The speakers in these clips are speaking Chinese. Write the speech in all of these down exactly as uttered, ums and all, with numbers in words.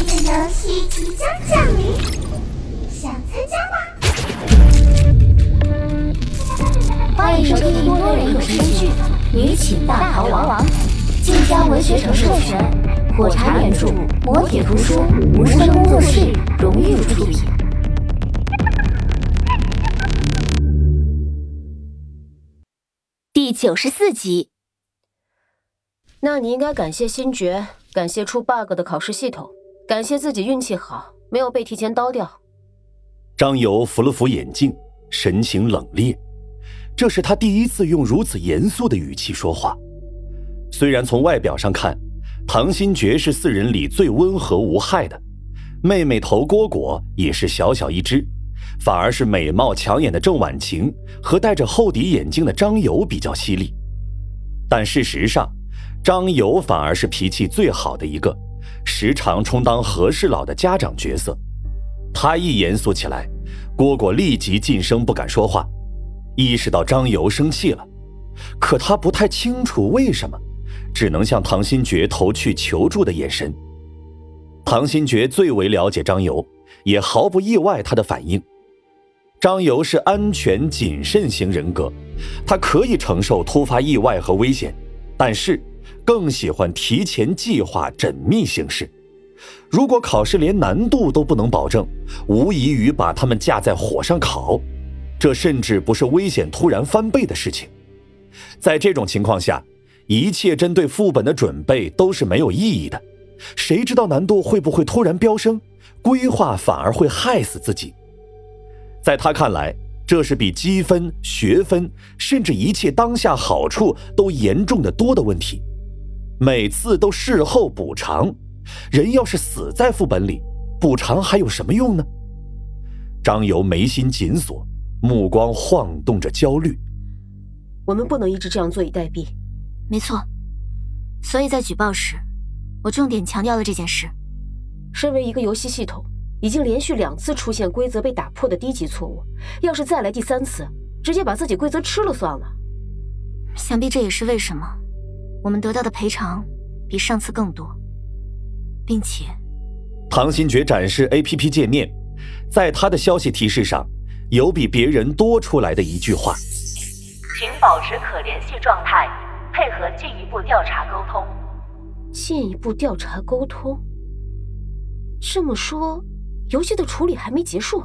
的游戏即将降临，想参加吗？ 欢迎收听多人有声剧《女寝大逃亡》，晋江文学城授权，火柴原著，磨铁图书，无声工作室荣誉出品。第九十四集。 那你应该感谢星爵，感谢出 bug 的考试系统，感谢自己运气好，没有被提前刀掉。 张游扶了扶眼镜，神情冷冽。这是他第一次用如此严肃的语气说话。虽然从外表上看，唐新爵是四人里最温和无害的，妹妹头蝈蝈也是小小一只，反而是美貌抢眼的郑婉晴和戴着厚底眼镜的张游比较犀利。但事实上，张游反而是脾气最好的一个，时常充当和事佬的家长角色。他一严肃起来，蝈蝈立即噤声不敢说话，意识到张游生气了，可他不太清楚为什么，只能向唐新爵投去求助的眼神。唐新爵最为了解张游，也毫不意外他的反应。张游是安全谨慎型人格，他可以承受突发意外和危险，但是更喜欢提前计划缜密行事。如果考试连难度都不能保证，无异于把他们架在火上烤，这甚至不是危险突然翻倍的事情。在这种情况下，一切针对副本的准备都是没有意义的，谁知道难度会不会突然飙升，规划反而会害死自己。在他看来，这是比积分、学分，甚至一切当下好处都严重的多的问题。每次都事后补偿，人要是死在副本里，补偿还有什么用呢？张游眉心紧锁，目光晃动着焦虑。 我们不能一直这样坐以待毙。 没错，所以在举报时，我重点强调了这件事。 身为一个游戏系统，已经连续两次出现规则被打破的低级错误，要是再来第三次，直接把自己规则吃了算了。 想必这也是为什么我们得到的赔偿比上次更多，并且…… 唐新爵展示 A P P 界面，在他的消息提示上，有比别人多出来的一句话： 请保持可联系状态，配合进一步调查沟通。 进一步调查沟通？这么说，游戏的处理还没结束？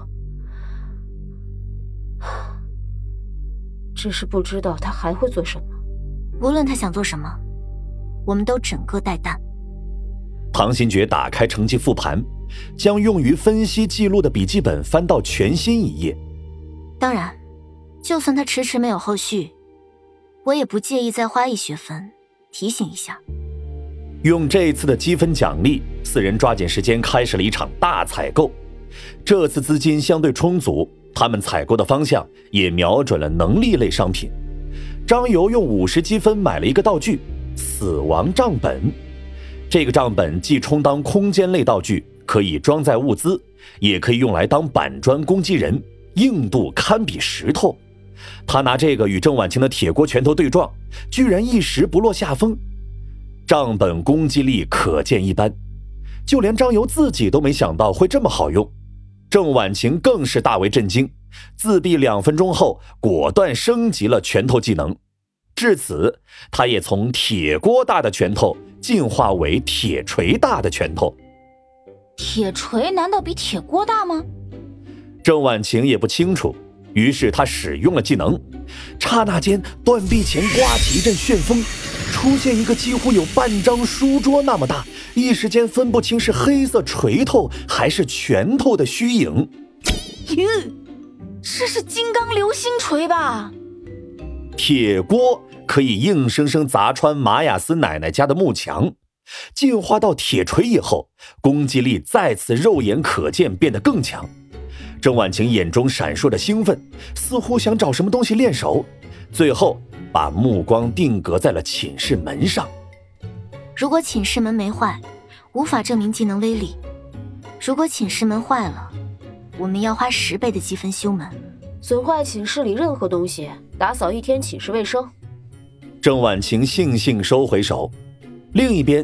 只是不知道他还会做什么。 无论他想做什么，我们都整个带弹。 唐新爵打开成绩复盘，将用于分析记录的笔记本翻到全新一页。 当然，就算他迟迟没有后续，我也不介意再花一学分提醒一下。 用这次的积分奖励，四人抓紧时间开始了一场大采购。这次资金相对充足，他们采购的方向也瞄准了能力类商品。张游用五十积分买了一个道具死亡账本，这个账本既充当空间类道具，可以装载物资，也可以用来当板砖攻击人，硬度堪比石头。他拿这个与郑婉晴的铁锅拳头对撞，居然一时不落下风。账本攻击力可见一斑，就连张游自己都没想到会这么好用。郑婉晴更是大为震惊，自闭两分钟后果断升级了拳头技能，至此他也从铁锅大的拳头进化为铁锤大的拳头。 铁锤难道比铁锅大吗？ 郑婉晴也不清楚，于是他使用了技能，刹那间断臂前刮起一阵旋风，出现一个几乎有半张书桌那么大，一时间分不清是黑色锤头还是拳头的虚影。 哟，这是金刚流星锤吧？ 铁锅可以硬生生砸穿马雅斯奶奶家的幕墙，进化到铁锤以后，攻击力再次肉眼可见变得更强。郑婉晴眼中闪烁着兴奋，似乎想找什么东西练手，最后把目光定格在了寝室门上。 如果寝室门没坏，无法证明技能威力；如果寝室门坏了，我们要花十倍的积分修门。 损坏寝室里任何东西，打扫一天寝室卫生。 郑婉晴悻悻收回手。另一边，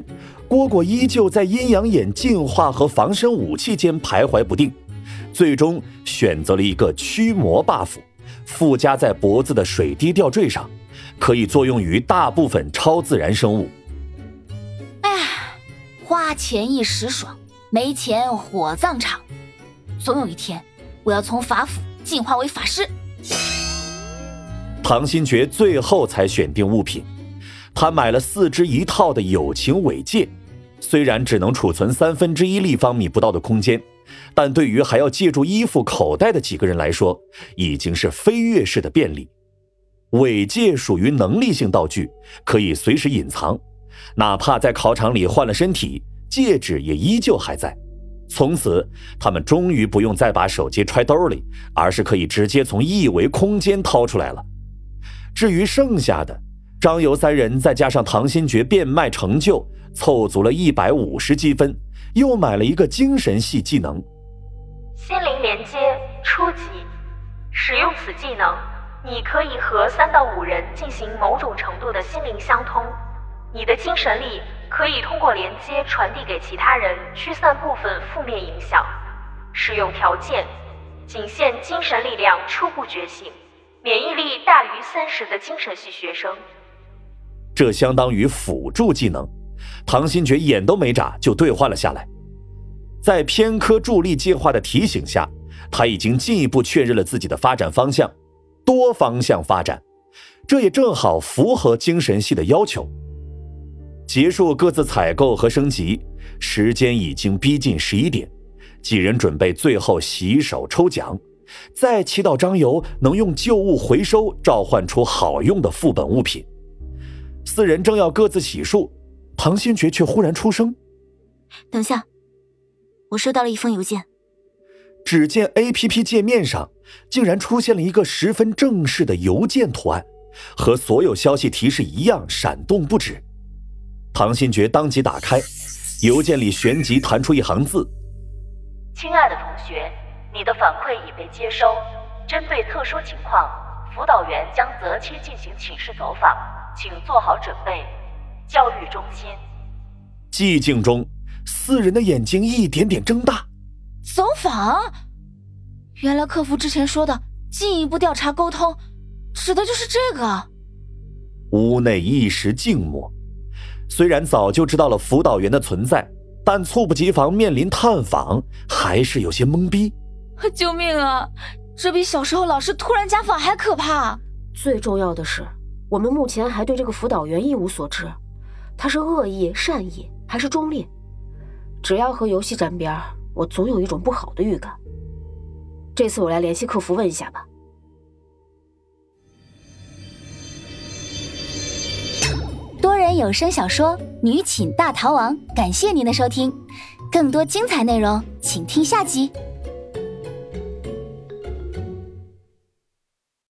蝈蝈依旧在阴阳眼进化和防身武器间徘徊不定，最终选择了一个驱魔 buff， 附加在脖子的水滴吊坠上，可以作用于大部分超自然生物。 哎呀，花钱一时爽，没钱火葬场。总有一天，我要从法斧进化为法师。 唐新觉最后才选定物品，他买了四只一套的友情尾戒，虽然只能储存三分之一立方米不到的空间，但对于还要借助衣服口袋的几个人来说，已经是飞跃式的便利。尾戒属于能力性道具，可以随时隐藏，哪怕在考场里换了身体，戒指也依旧还在。从此他们终于不用再把手机揣兜里，而是可以直接从一维空间掏出来了。至于剩下的，张游三人再加上唐新觉变卖成就，凑足了一百五十积分，又买了一个精神系技能心灵连接初级。使用此技能，你可以和三到五人进行某种程度的心灵相通，你的精神力可以通过连接传递给其他人，驱散部分负面影响。使用条件仅限精神力量初步觉醒，免疫力大于三十的精神系学生。 这相当于辅助技能，唐新觉眼都没眨就兑换了下来。在偏科助力计划的提醒下，他已经进一步确认了自己的发展方向，多方向发展，这也正好符合精神系的要求。结束各自采购和升级，时间已经逼近十一点，几人准备最后洗手抽奖，再祈祷张游能用旧物回收召唤出好用的副本物品。四人正要各自洗漱，唐新觉却忽然出声： 等下，我收到了一封邮件。 只见 A P P 界面上竟然出现了一个十分正式的邮件图案，和所有消息提示一样闪动不止。唐新觉当即打开，邮件里旋即弹出一行字： 亲爱的同学，你的反馈已被接收，针对特殊情况，辅导员将择期进行寝室走访，请做好准备。教育中心。 寂静中，四人的眼睛一点点睁大。 走访？原来客服之前说的进一步调查沟通，指的就是这个。 屋内一时静默，虽然早就知道了辅导员的存在，但猝不及防面临探访，还是有些懵逼。 救命啊！这比小时候老师突然家访还可怕。 最重要的是，我们目前还对这个辅导员一无所知，他是恶意、善意还是忠烈？只要和游戏沾边，我总有一种不好的预感。这次我来联系客服问一下吧。 多人有声小说《女寝大逃亡》，感谢您的收听，更多精彩内容请听下集。